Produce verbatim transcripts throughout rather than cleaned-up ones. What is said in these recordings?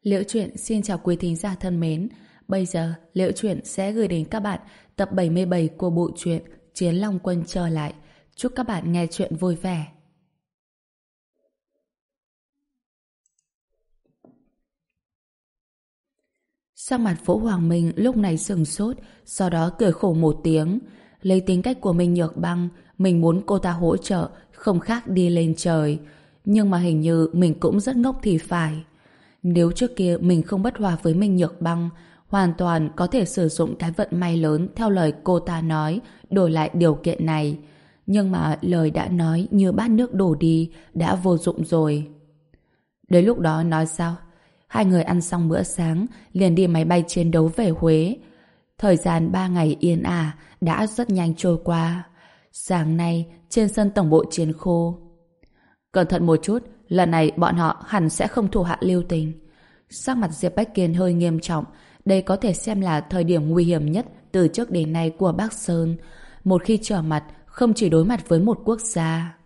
Liễu Chuyện xin chào quý thính giả thân mến. Bây giờ, Liễu Chuyện sẽ gửi đến các bạn tập bảy mươi bảy của bộ truyện Chiến Long Quân trở lại. Chúc các bạn nghe chuyện vui vẻ. Sắc mặt Vũ Hoàng Minh lúc này sừng sốt, sau đó cười khổ một tiếng. Lấy tính cách của mình Nhược Băng, mình muốn cô ta hỗ trợ, không khác đi lên trời. Nhưng mà hình như mình cũng rất ngốc thì phải. Nếu trước kia mình không bất hòa với Minh Nhược Băng, hoàn toàn có thể sử dụng cái vận may lớn theo lời cô ta nói, đổi lại điều kiện này. Nhưng mà lời đã nói như bát nước đổ đi, đã vô dụng rồi. Đến lúc đó nói sao? Hai người ăn xong bữa sáng, liền đi máy bay chiến đấu về Huế. Thời gian ba ngày yên ả đã rất nhanh trôi qua. Sáng nay, trên sân tổng bộ chiến khu. Cẩn thận một chút, lần này bọn họ hẳn sẽ không thủ hạ lưu tình. Sắc mặt Diệp Bách Kiên hơi nghiêm trọng. Đây có thể xem là thời điểm nguy hiểm nhất từ trước đến nay của Bắc Sơn. Một khi trở mặt, không chỉ đối mặt với một quốc gia.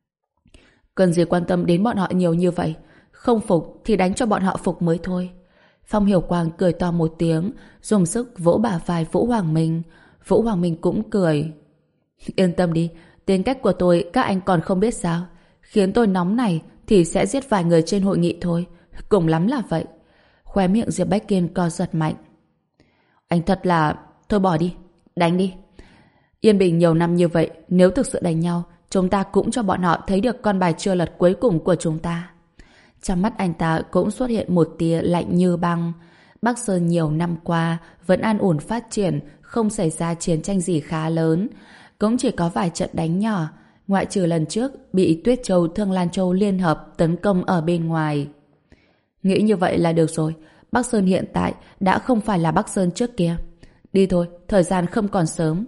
Cần gì quan tâm đến bọn họ nhiều như vậy? Không phục thì đánh cho bọn họ phục mới thôi. Phong Hiểu Quang cười to một tiếng, dùng sức vỗ bả vai Vũ Hoàng Minh. Vũ Hoàng Minh cũng cười. Yên tâm đi, tính cách của tôi các anh còn không biết sao. Khiến tôi nóng này thì sẽ giết vài người trên hội nghị thôi. Cùng lắm là vậy. Khóe miệng Diệp Bách Kiên co giật mạnh. Anh thật là... Thôi bỏ đi, đánh đi. Yên bình nhiều năm như vậy, nếu thực sự đánh nhau, chúng ta cũng cho bọn họ thấy được con bài chưa lật cuối cùng của chúng ta. Trong mắt anh ta cũng xuất hiện một tia lạnh như băng. Bắc Sơn nhiều năm qua vẫn an ổn phát triển, không xảy ra chiến tranh gì khá lớn. Cũng chỉ có vài trận đánh nhỏ, ngoại trừ lần trước bị Tuyết Châu Thương Lan Châu liên hợp tấn công ở bên ngoài. Nghĩ như vậy là được rồi. Bắc Sơn hiện tại đã không phải là Bắc Sơn trước kia. Đi thôi, thời gian không còn sớm.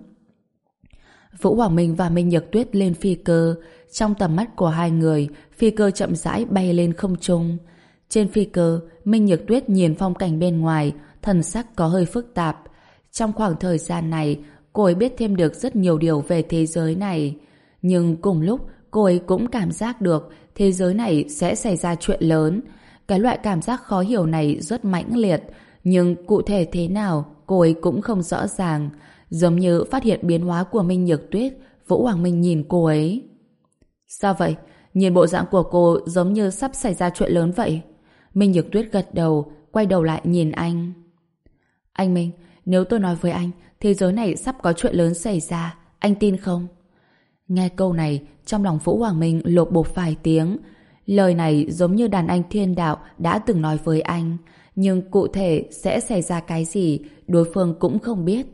Vũ Hoàng Minh và Minh Nhược Tuyết lên phi cơ. Trong tầm mắt của hai người, phi cơ chậm rãi bay lên không trung. Trên phi cơ, Minh Nhược Tuyết nhìn phong cảnh bên ngoài, thần sắc có hơi phức tạp. Trong khoảng thời gian này, cô ấy biết thêm được rất nhiều điều về thế giới này. Nhưng cùng lúc, cô ấy cũng cảm giác được thế giới này sẽ xảy ra chuyện lớn. Cái loại cảm giác khó hiểu này rất mãnh liệt, nhưng cụ thể thế nào, cô ấy cũng không rõ ràng. Giống như phát hiện biến hóa của Minh Nhược Tuyết, Vũ Hoàng Minh nhìn cô ấy. Sao vậy? Nhìn bộ dạng của cô giống như sắp xảy ra chuyện lớn vậy. Minh Nhược Tuyết gật đầu, quay đầu lại nhìn anh. Anh Minh, nếu tôi nói với anh, thế giới này sắp có chuyện lớn xảy ra, anh tin không? Nghe câu này, trong lòng Vũ Hoàng Minh lột bột vài tiếng. Lời này giống như đàn anh thiên đạo đã từng nói với anh, nhưng cụ thể sẽ xảy ra cái gì, đối phương cũng không biết.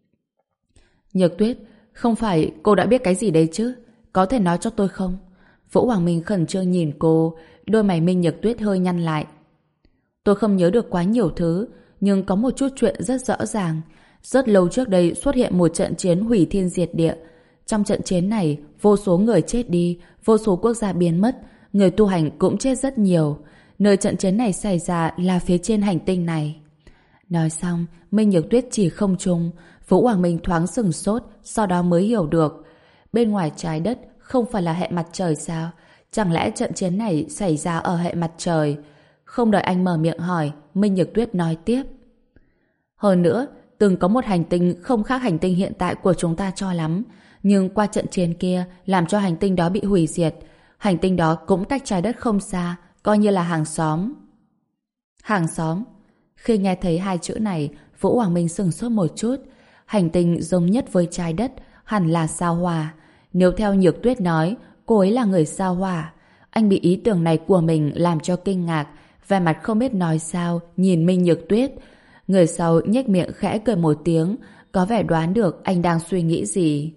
Nhược Tuyết, không phải cô đã biết cái gì đấy chứ? Có thể nói cho tôi không? Vũ Hoàng Minh khẩn trương nhìn cô, đôi mày Minh Nhược Tuyết hơi nhăn lại. Tôi không nhớ được quá nhiều thứ, nhưng có một chút chuyện rất rõ ràng. Rất lâu trước đây xuất hiện một trận chiến hủy thiên diệt địa. Trong trận chiến này, vô số người chết đi, vô số quốc gia biến mất, người tu hành cũng chết rất nhiều. Nơi trận chiến này xảy ra là phía trên hành tinh này. Nói xong, Minh Nhược Tuyết chỉ không trung. Vũ Hoàng Minh thoáng sừng sốt, sau đó mới hiểu được. Bên ngoài trái đất không phải là hệ mặt trời sao? Chẳng lẽ trận chiến này xảy ra ở hệ mặt trời? Không đợi anh mở miệng hỏi, Minh Nhược Tuyết nói tiếp. Hơn nữa, từng có một hành tinh không khác hành tinh hiện tại của chúng ta cho lắm. Nhưng qua trận chiến kia làm cho hành tinh đó bị hủy diệt. Hành tinh đó cũng cách trái đất không xa, coi như là hàng xóm. Hàng xóm? Khi nghe thấy hai chữ này, Vũ Hoàng Minh sửng sốt một chút. Hành tinh giống nhất với trái đất hẳn là sao Hỏa. Nếu theo Nhược Tuyết nói, cô ấy là người sao Hỏa. Anh bị ý tưởng này của mình làm cho kinh ngạc, vẻ mặt không biết nói sao, nhìn Minh Nhược Tuyết. Người sau nhếch miệng khẽ cười một tiếng, có vẻ đoán được anh đang suy nghĩ gì.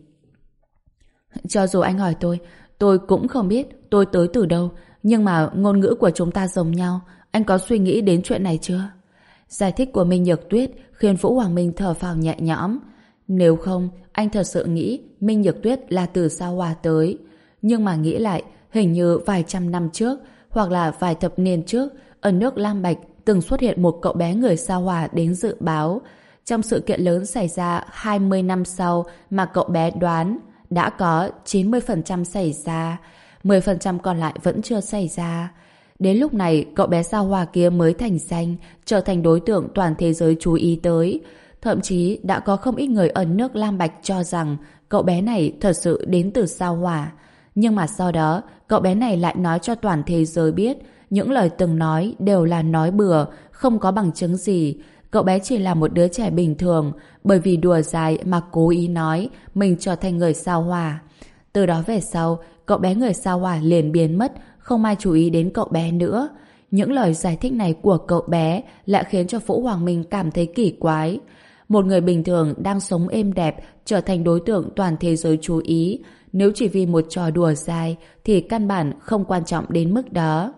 Cho dù anh hỏi tôi, tôi cũng không biết tôi tới từ đâu, nhưng mà ngôn ngữ của chúng ta giống nhau. Anh có suy nghĩ đến chuyện này chưa? Giải thích của Minh Nhược Tuyết khiến Vũ Hoàng Minh thở phào nhẹ nhõm. Nếu không, anh thật sự nghĩ Minh Nhược Tuyết là từ sao Hỏa tới. Nhưng mà nghĩ lại, hình như vài trăm năm trước, hoặc là vài thập niên trước, ở nước Lam Bạch từng xuất hiện một cậu bé người sao Hỏa đến dự báo. Trong sự kiện lớn xảy ra hai mươi năm sau mà cậu bé đoán, đã có chín mươi phần trăm xảy ra, mười phần trăm còn lại vẫn chưa xảy ra. Đến lúc này, cậu bé sao Hỏa kia mới thành danh, trở thành đối tượng toàn thế giới chú ý tới. Thậm chí đã có không ít người ẩn nước Lam Bạch cho rằng cậu bé này thật sự đến từ sao Hỏa. Nhưng mà sau đó, cậu bé này lại nói cho toàn thế giới biết những lời từng nói đều là nói bừa, không có bằng chứng gì. Cậu bé chỉ là một đứa trẻ bình thường, bởi vì đùa dài mà cố ý nói mình trở thành người sao Hỏa. Từ đó về sau, cậu bé người sao Hỏa liền biến mất, không ai chú ý đến cậu bé nữa. Những lời giải thích này của cậu bé lại khiến cho Vũ Hoàng Minh cảm thấy kỳ quái. Một người bình thường đang sống êm đẹp trở thành đối tượng toàn thế giới chú ý. Nếu chỉ vì một trò đùa dài thì căn bản không quan trọng đến mức đó.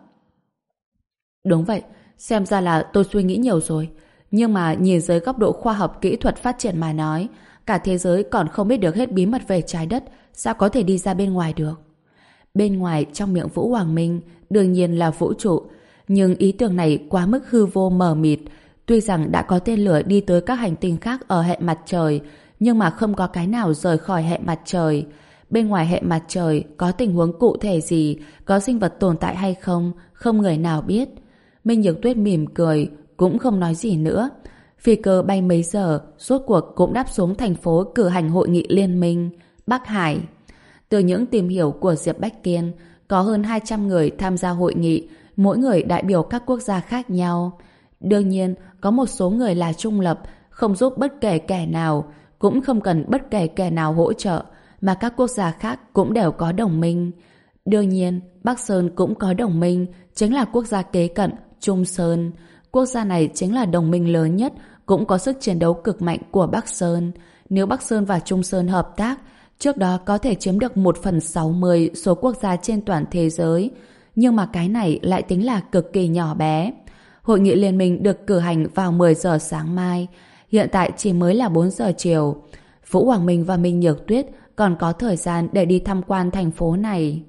Đúng vậy, xem ra là tôi suy nghĩ nhiều rồi. Nhưng mà nhìn dưới góc độ khoa học kỹ thuật phát triển mà nói, cả thế giới còn không biết được hết bí mật về trái đất, sao có thể đi ra bên ngoài được? Bên ngoài trong miệng Vũ Hoàng Minh đương nhiên là vũ trụ, nhưng ý tưởng này quá mức hư vô mờ mịt. Tuy rằng đã có tên lửa đi tới các hành tinh khác ở hệ mặt trời, nhưng mà không có cái nào rời khỏi hệ mặt trời. Bên ngoài hệ mặt trời có tình huống cụ thể gì, có sinh vật tồn tại hay không, không người nào biết. Minh Nhược Tuyết mỉm cười, cũng không nói gì nữa. Phi cơ bay mấy giờ, rốt cuộc cũng đáp xuống thành phố cử hành hội nghị liên minh, Bắc Hải. Từ những tìm hiểu của Diệp Bách Kiên, có hơn hai trăm người tham gia hội nghị, mỗi người đại biểu các quốc gia khác nhau. Đương nhiên, có một số người là trung lập, không giúp bất kể kẻ nào, cũng không cần bất kể kẻ nào hỗ trợ, mà các quốc gia khác cũng đều có đồng minh. Đương nhiên, Bắc Sơn cũng có đồng minh, chính là quốc gia kế cận, Trung Sơn. Quốc gia này chính là đồng minh lớn nhất, cũng có sức chiến đấu cực mạnh của Bắc Sơn. Nếu Bắc Sơn và Trung Sơn hợp tác, trước đó có thể chiếm được một phần sáu mươi số quốc gia trên toàn thế giới. Nhưng mà cái này lại tính là cực kỳ nhỏ bé. Hội nghị liên minh được cử hành vào mười giờ sáng mai. Hiện tại chỉ mới là bốn giờ chiều. Vũ Hoàng Minh và Minh Nhược Tuyết còn có thời gian để đi tham quan thành phố này.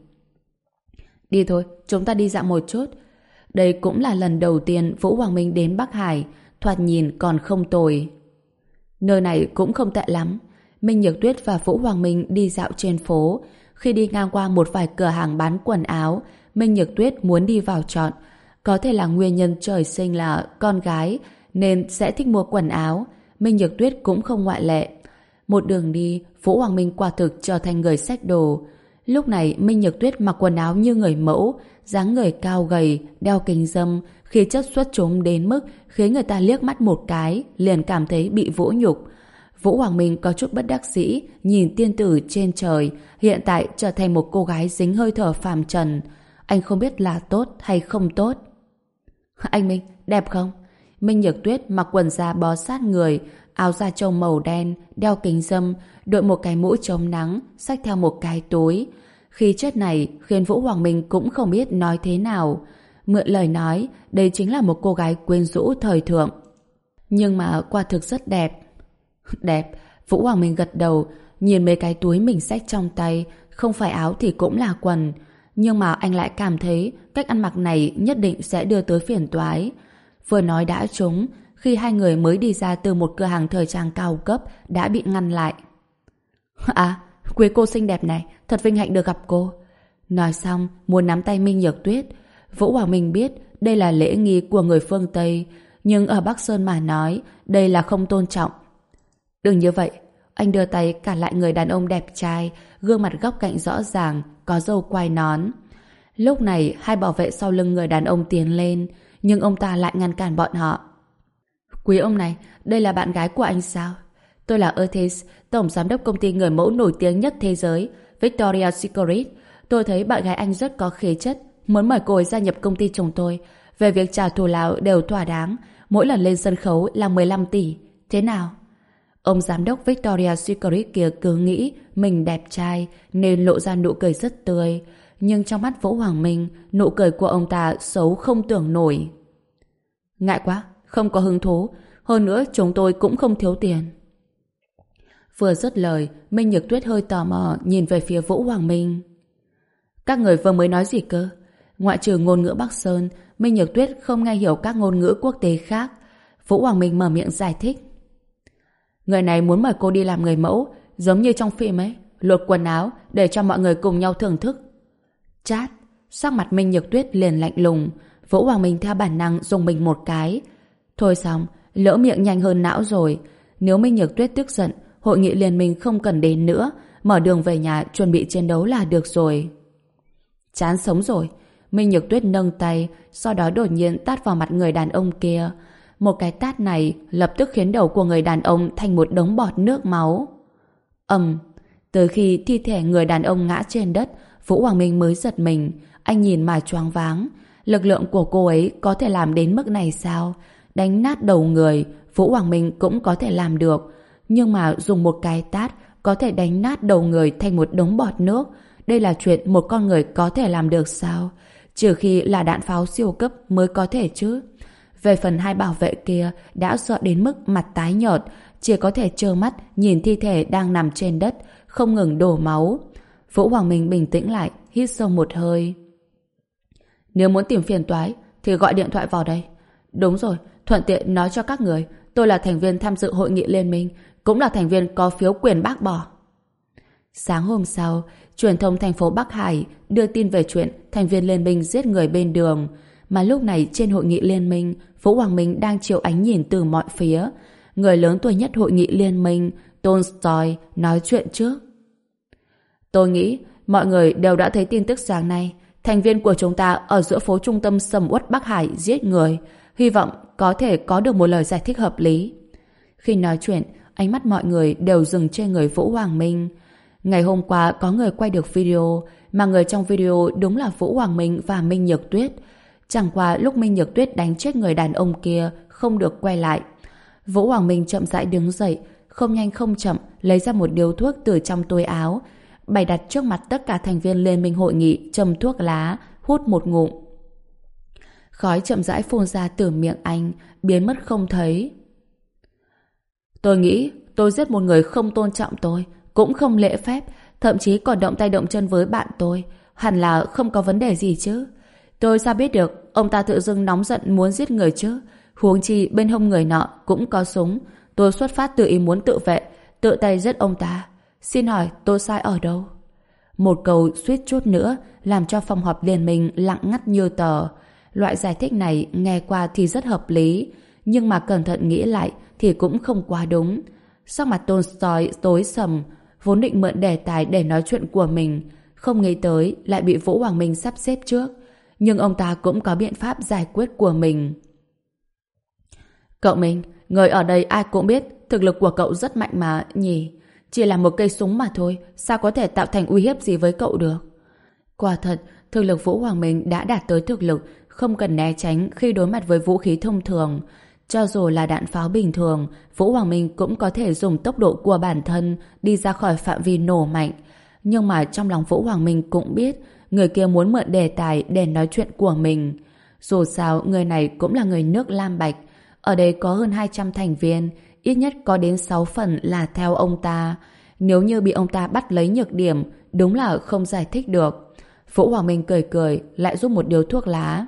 Đi thôi, chúng ta đi dạo một chút. Đây cũng là lần đầu tiên Vũ Hoàng Minh đến Bắc Hải, thoạt nhìn còn không tồi. Nơi này cũng không tệ lắm. Minh Nhược Tuyết và Vũ Hoàng Minh đi dạo trên phố. Khi đi ngang qua một vài cửa hàng bán quần áo, Minh Nhược Tuyết muốn đi vào chọn. Có thể là nguyên nhân trời sinh là con gái nên sẽ thích mua quần áo. Minh Nhược Tuyết cũng không ngoại lệ. Một đường đi, Vũ Hoàng Minh quả thực trở thành người xách đồ. Lúc này Minh Nhược Tuyết mặc quần áo như người mẫu, dáng người cao gầy, đeo kính râm, khí chất xuất chúng đến mức khiến người ta liếc mắt một cái liền cảm thấy bị vũ nhục. Vũ Hoàng Minh có chút bất đắc dĩ nhìn tiên tử trên trời hiện tại trở thành một cô gái dính hơi thở phàm trần. Anh không biết là tốt hay không tốt. Anh Minh, đẹp không? Minh Nhược Tuyết mặc quần da bó sát người, áo da trâu màu đen, đeo kính râm, đội một cái mũ chống nắng, xách theo một cái túi. Khí chất này khiến Vũ Hoàng Minh cũng không biết nói thế nào. Mượn lời nói, đây chính là một cô gái quyến rũ thời thượng. Nhưng mà quả thực rất đẹp. Đẹp, Vũ Hoàng Minh gật đầu, nhìn mấy cái túi mình xách trong tay, không phải áo thì cũng là quần. Nhưng mà anh lại cảm thấy cách ăn mặc này nhất định sẽ đưa tới phiền toái. Vừa nói đã trúng, khi hai người mới đi ra từ một cửa hàng thời trang cao cấp đã bị ngăn lại. À, quý cô xinh đẹp này, thật vinh hạnh được gặp cô. Nói xong, muốn nắm tay Minh Nhược Tuyết. Vũ Hoàng Minh biết đây là lễ nghi của người phương Tây, nhưng ở Bắc Sơn mà nói, đây là không tôn trọng. Đừng như vậy, anh đưa tay cản lại người đàn ông đẹp trai, gương mặt góc cạnh rõ ràng, có râu quai nón. Lúc này, hai bảo vệ sau lưng người đàn ông tiến lên, nhưng ông ta lại ngăn cản bọn họ. Quý ông này, đây là bạn gái của anh sao? Tôi là Otis, tổng giám đốc công ty người mẫu nổi tiếng nhất thế giới, Victoria's Secret. Tôi thấy bạn gái anh rất có khí chất, muốn mời cô ấy gia nhập công ty chúng tôi. Về việc trả thù lao đều thỏa đáng, mỗi lần lên sân khấu là mười lăm tỷ. Thế nào? Ông giám đốc Victoria's Secret kia cứ nghĩ mình đẹp trai nên lộ ra nụ cười rất tươi. Nhưng trong mắt Vũ Hoàng Minh, nụ cười của ông ta xấu không tưởng nổi. Ngại quá, không có hứng thú. Hơn nữa chúng tôi cũng không thiếu tiền. Vừa dứt lời, Minh Nhược Tuyết hơi tò mò nhìn về phía Vũ Hoàng Minh. Các người vừa mới nói gì cơ? Ngoại trừ ngôn ngữ Bắc Sơn, Minh Nhược Tuyết không nghe hiểu các ngôn ngữ quốc tế khác. Vũ Hoàng Minh mở miệng giải thích. Người này muốn mời cô đi làm người mẫu, giống như trong phim ấy, lột quần áo để cho mọi người cùng nhau thưởng thức. Chát, Sắc mặt Minh Nhược Tuyết liền lạnh lùng. Vũ Hoàng Minh theo bản năng dùng mình một cái. Thôi xong, lỡ miệng nhanh hơn não rồi. Nếu Minh Nhược Tuyết tức giận, hội nghị liên minh không cần đến nữa, mở đường về nhà chuẩn bị chiến đấu là được rồi. Chán sống rồi. Minh Nhược Tuyết nâng tay, sau đó đột nhiên tát vào mặt người đàn ông kia. Một cái tát này lập tức khiến đầu của người đàn ông thành một đống bọt nước máu. Ầm. Tới khi thi thể người đàn ông ngã trên đất, Vũ Hoàng Minh mới giật mình. Anh nhìn mà choáng váng. Lực lượng của cô ấy có thể làm đến mức này sao? Đánh nát đầu người, Vũ Hoàng Minh cũng có thể làm được. Nhưng mà dùng một cái tát có thể đánh nát đầu người thành một đống bọt nước. Đây là chuyện một con người có thể làm được sao? Trừ khi là đạn pháo siêu cấp mới có thể chứ. Về phần hai bảo vệ kia đã sợ đến mức mặt tái nhợt, chỉ có thể trơ mắt nhìn thi thể đang nằm trên đất, không ngừng đổ máu. Vũ Hoàng Minh bình tĩnh lại, hít sâu một hơi. Nếu muốn tìm phiền toái thì gọi điện thoại vào đây. Đúng rồi, thuận tiện nói cho các người, tôi là thành viên tham dự hội nghị liên minh, cũng là thành viên có phiếu quyền bác bỏ. Sáng hôm sau, truyền thông thành phố Bắc Hải đưa tin về chuyện thành viên liên minh giết người bên đường. Mà lúc này trên hội nghị liên minh, Vũ Hoàng Minh đang chịu ánh nhìn từ mọi phía. Người lớn tuổi nhất hội nghị liên minh, Tolstoy, nói chuyện trước. Tôi nghĩ mọi người đều đã thấy tin tức sáng nay. Thành viên của chúng ta ở giữa phố trung tâm sầm uất Bắc Hải giết người. Hy vọng có thể có được một lời giải thích hợp lý. Khi nói chuyện, ánh mắt mọi người đều dừng trên người Vũ Hoàng Minh. Ngày hôm qua có người quay được video, mà người trong video đúng là Vũ Hoàng Minh và Minh Nhược Tuyết. Chẳng qua lúc Minh Nhược Tuyết đánh chết người đàn ông kia không được quay lại. Vũ Hoàng Minh chậm rãi đứng dậy, không nhanh không chậm lấy ra một điếu thuốc từ trong túi áo, bày đặt trước mặt tất cả thành viên liên minh hội nghị, châm thuốc lá, hút một ngụm. Khói chậm rãi phun ra từ miệng anh, biến mất không thấy. Tôi nghĩ tôi giết một người không tôn trọng tôi, cũng không lễ phép, thậm chí còn động tay động chân với bạn tôi, hẳn là không có vấn đề gì chứ. Tôi sao biết được ông ta tự dưng nóng giận muốn giết người chứ? Huống chi bên hông người nọ cũng có súng. Tôi xuất phát từ ý muốn tự vệ, tự tay giết ông ta. Xin hỏi tôi sai ở đâu? Một câu suýt chút nữa làm cho phòng họp liên minh lặng ngắt như tờ. Loại giải thích này nghe qua thì rất hợp lý, nhưng mà cẩn thận nghĩ lại thì cũng không quá đúng. Sắc mặt Tolstoy tối sầm, vốn định mượn đề tài để nói chuyện của mình, không nghĩ tới lại bị Vũ Hoàng Minh sắp xếp trước. Nhưng ông ta cũng có biện pháp giải quyết của mình. Cậu Minh, người ở đây ai cũng biết thực lực của cậu rất mạnh mà nhỉ. Chỉ là một cây súng mà thôi, sao có thể tạo thành uy hiếp gì với cậu được? Quả thật, thực lực Vũ Hoàng Minh đã đạt tới thực lực không cần né tránh khi đối mặt với vũ khí thông thường. Cho dù là đạn pháo bình thường, Vũ Hoàng Minh cũng có thể dùng tốc độ của bản thân đi ra khỏi phạm vi nổ mạnh. Nhưng mà trong lòng Vũ Hoàng Minh cũng biết người kia muốn mượn đề tài để nói chuyện của mình. Dù sao, người này cũng là người nước Lam Bạch. Ở đây có hơn hai trăm thành viên, ít nhất có đến sáu phần là theo ông ta. Nếu như bị ông ta bắt lấy nhược điểm, đúng là không giải thích được. Vũ Hoàng Minh cười cười, lại rút một điếu thuốc lá.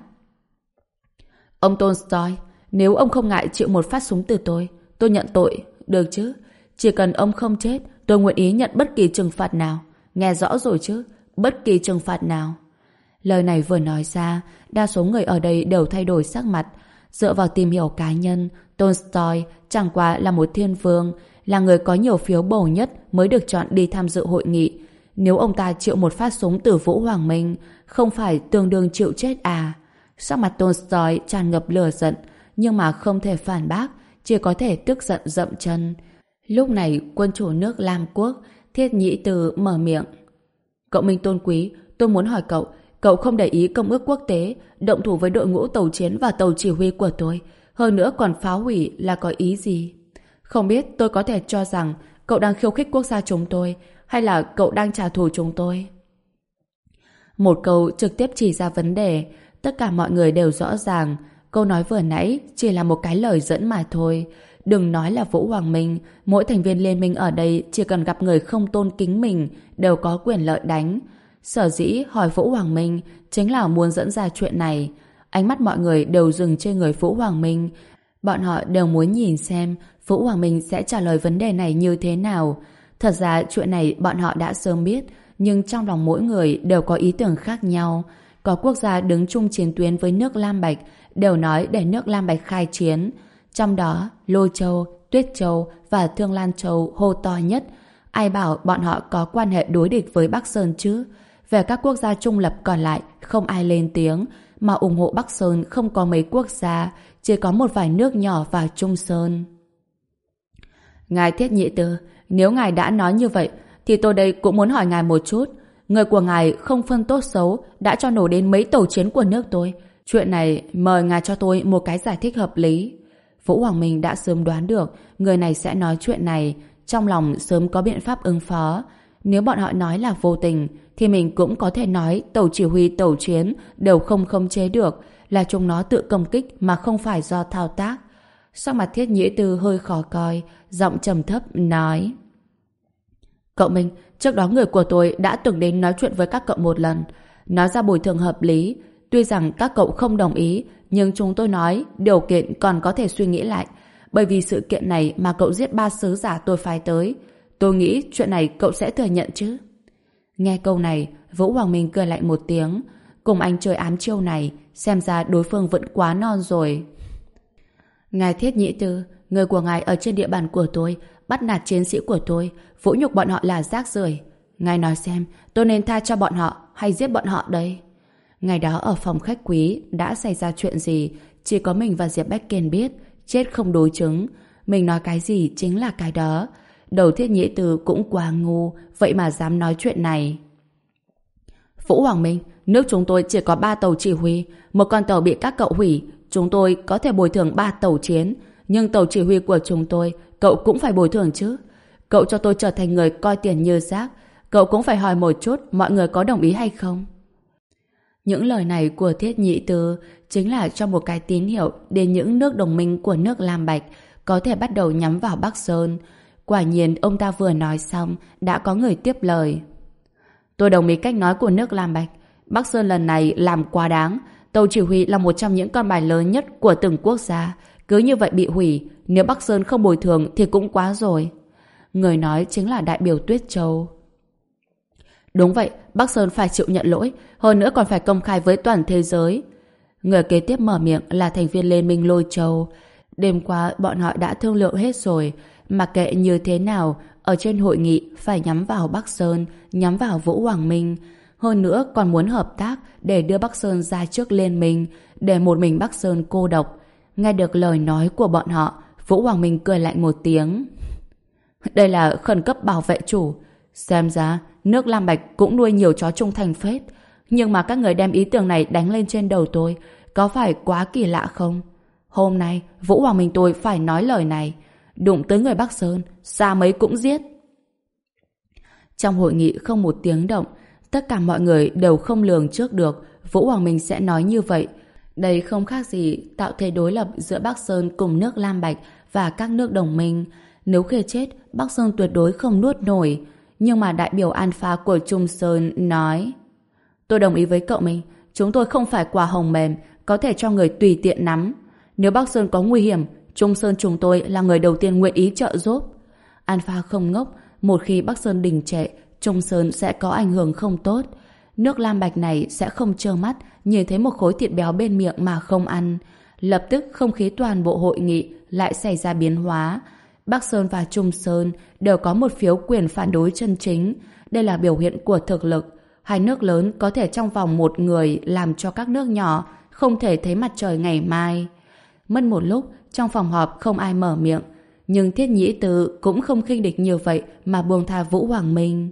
Ông Tolstoy, nếu ông không ngại chịu một phát súng từ tôi, tôi nhận tội, được chứ? Chỉ cần ông không chết, tôi nguyện ý nhận bất kỳ trừng phạt nào. Nghe rõ rồi chứ? Bất kỳ trừng phạt nào. Lời này vừa nói ra, đa số người ở đây đều thay đổi sắc mặt. Dựa vào tìm hiểu cá nhân, Tolstoy chẳng qua là một thiên vương, là người có nhiều phiếu bầu nhất mới được chọn đi tham dự hội nghị. Nếu ông ta chịu một phát súng từ Vũ Hoàng Minh, không phải tương đương chịu chết à? Sắc mặt Tolstoy tràn ngập lửa giận, nhưng mà không thể phản bác, chỉ có thể tức giận dậm chân. Lúc này, quân chủ nước Lam Quốc, Thiết Nhĩ Từ mở miệng. Cậu Minh tôn quý, tôi muốn hỏi cậu, cậu không để ý công ước quốc tế, động thủ với đội ngũ tàu chiến và tàu chỉ huy của tôi, hơn nữa còn phá hủy là có ý gì? Không biết tôi có thể cho rằng cậu đang khiêu khích quốc gia chúng tôi, hay là cậu đang trả thù chúng tôi? Một câu trực tiếp chỉ ra vấn đề, tất cả mọi người đều rõ ràng, câu nói vừa nãy chỉ là một cái lời dẫn mà thôi. Đừng nói là Vũ Hoàng Minh, mỗi thành viên liên minh ở đây chỉ cần gặp người không tôn kính mình đều có quyền lợi đánh. Sở dĩ hỏi Vũ Hoàng Minh chính là muốn dẫn ra chuyện này. Ánh mắt mọi người đều dừng trên người Vũ Hoàng Minh. Bọn họ đều muốn nhìn xem Vũ Hoàng Minh sẽ trả lời vấn đề này như thế nào. Thật ra chuyện này bọn họ đã sớm biết, nhưng trong lòng mỗi người đều có ý tưởng khác nhau. có quốc gia đứng chung chiến tuyến với nước Lam Bạch, đều nói để nước Lam Bạch khai chiến. Trong đó, Lôi Châu, Tuyết Châu và Thương Lan Châu hô to nhất. Ai bảo bọn họ có quan hệ đối địch với Bắc Sơn chứ? Về các quốc gia trung lập còn lại, không ai lên tiếng, mà ủng hộ Bắc Sơn không có mấy quốc gia, chỉ có một vài nước nhỏ vào Trung Sơn. Ngài Thiết Nhị Tư, nếu ngài đã nói như vậy, thì tôi đây cũng muốn hỏi ngài một chút. Người của ngài không phân tốt xấu, đã cho nổ đến mấy tàu chiến của nước tôi. Chuyện này mời ngài cho tôi một cái giải thích hợp lý. Vũ Hoàng Minh đã sớm đoán được người này sẽ nói chuyện này, trong lòng sớm có biện pháp ứng phó. Nếu bọn họ nói là vô tình, thì mình cũng có thể nói tàu chỉ huy tàu chiến đều không khống chế được, là chúng nó tự công kích mà không phải do thao tác. Sắc mặt Thiết Nhĩ Tư hơi khó coi, giọng trầm thấp nói: Cậu Minh, trước đó người của tôi đã từng đến nói chuyện với các cậu một lần, nói ra bồi thường hợp lý. Tuy rằng các cậu không đồng ý, nhưng chúng tôi nói điều kiện còn có thể suy nghĩ lại, bởi vì sự kiện này mà cậu giết ba sứ giả tôi phái tới. Tôi nghĩ chuyện này cậu sẽ thừa nhận chứ? Nghe câu này, Vũ Hoàng Minh cười lạnh một tiếng. Cùng anh chơi ám chiêu này, xem ra đối phương vẫn quá non rồi. Ngài Thiết Nhĩ Tư, người của ngài ở trên địa bàn của tôi, bắt nạt chiến sĩ của tôi, vũ nhục bọn họ là rác rưởi. Ngài nói xem, tôi nên tha cho bọn họ hay giết bọn họ đây? Ngày đó ở phòng khách quý đã xảy ra chuyện gì, chỉ có mình và Diệp Bách Kiên biết, chết không đối chứng. Mình nói cái gì chính là cái đó. Đầu Thiết Nhĩ Tư cũng quá ngu, vậy mà dám nói chuyện này. Vũ Hoàng Minh, nước chúng tôi chỉ có ba tàu chỉ huy, một con tàu bị các cậu hủy, chúng tôi có thể bồi thường ba tàu chiến, nhưng tàu chỉ huy của chúng tôi, cậu cũng phải bồi thường chứ. Cậu cho tôi trở thành người coi tiền như rác, cậu cũng phải hỏi một chút mọi người có đồng ý hay không. Những lời này của Thiết Nhĩ Tư chính là cho một cái tín hiệu đến những nước đồng minh của nước Lam Bạch có thể bắt đầu nhắm vào Bắc Sơn. Quả nhiên ông ta vừa nói xong đã có người tiếp lời. Tôi đồng ý cách nói của nước Lam Bạch. Bắc Sơn lần này làm quá đáng. Tàu chỉ huy là một trong những con bài lớn nhất của từng quốc gia, cứ như vậy bị hủy. Nếu Bắc Sơn không bồi thường thì cũng quá rồi. Người nói chính là đại biểu Tuyết Châu. Đúng vậy, Bắc Sơn phải chịu nhận lỗi, hơn nữa còn phải công khai với toàn thế giới. Người kế tiếp mở miệng là thành viên Liên minh Lôi Châu. Đêm qua bọn họ đã thương lượng hết rồi, mặc kệ như thế nào, ở trên hội nghị phải nhắm vào Bắc Sơn, nhắm vào Vũ Hoàng Minh. Hơn nữa còn muốn hợp tác để đưa Bắc Sơn ra trước Liên minh, để một mình Bắc Sơn cô độc. Nghe được lời nói của bọn họ, Vũ Hoàng Minh cười lạnh một tiếng. Đây là khẩn cấp bảo vệ chủ. Xem ra nước Lam Bạch cũng nuôi nhiều chó trung thành phết. Nhưng mà các người đem ý tưởng này đánh lên trên đầu tôi, có phải quá kỳ lạ không? Hôm nay Vũ Hoàng Minh tôi phải nói lời này. Đụng tới người Bắc Sơn, xa mấy cũng giết. Trong hội nghị không một tiếng động, tất cả mọi người đều không lường trước được Vũ Hoàng Minh sẽ nói như vậy. Đây không khác gì tạo thế đối lập giữa Bắc Sơn cùng nước Lam Bạch và các nước đồng minh. Nếu khi chết, Bắc Sơn tuyệt đối không nuốt nổi. Nhưng mà đại biểu Alpha của Trung Sơn nói: Tôi đồng ý với cậu mình, chúng tôi không phải quả hồng mềm, có thể cho người tùy tiện nắm. Nếu Bắc Sơn có nguy hiểm, Trung Sơn chúng tôi là người đầu tiên nguyện ý trợ giúp. Alpha không ngốc, một khi Bắc Sơn đình trệ, Trung Sơn sẽ có ảnh hưởng không tốt. Nước Lam Bạch này sẽ không trơ mắt nhìn thấy một khối thịt béo bên miệng mà không ăn. Lập tức không khí toàn bộ hội nghị lại xảy ra biến hóa. Bắc Sơn và Trung Sơn đều có một phiếu quyền phản đối chân chính. Đây là biểu hiện của thực lực. Hai nước lớn có thể trong vòng một người làm cho các nước nhỏ không thể thấy mặt trời ngày mai. Mất một lúc, trong phòng họp không ai mở miệng. Nhưng Thiết Nhĩ Tư cũng không khinh địch như vậy mà buông tha Vũ Hoàng Minh.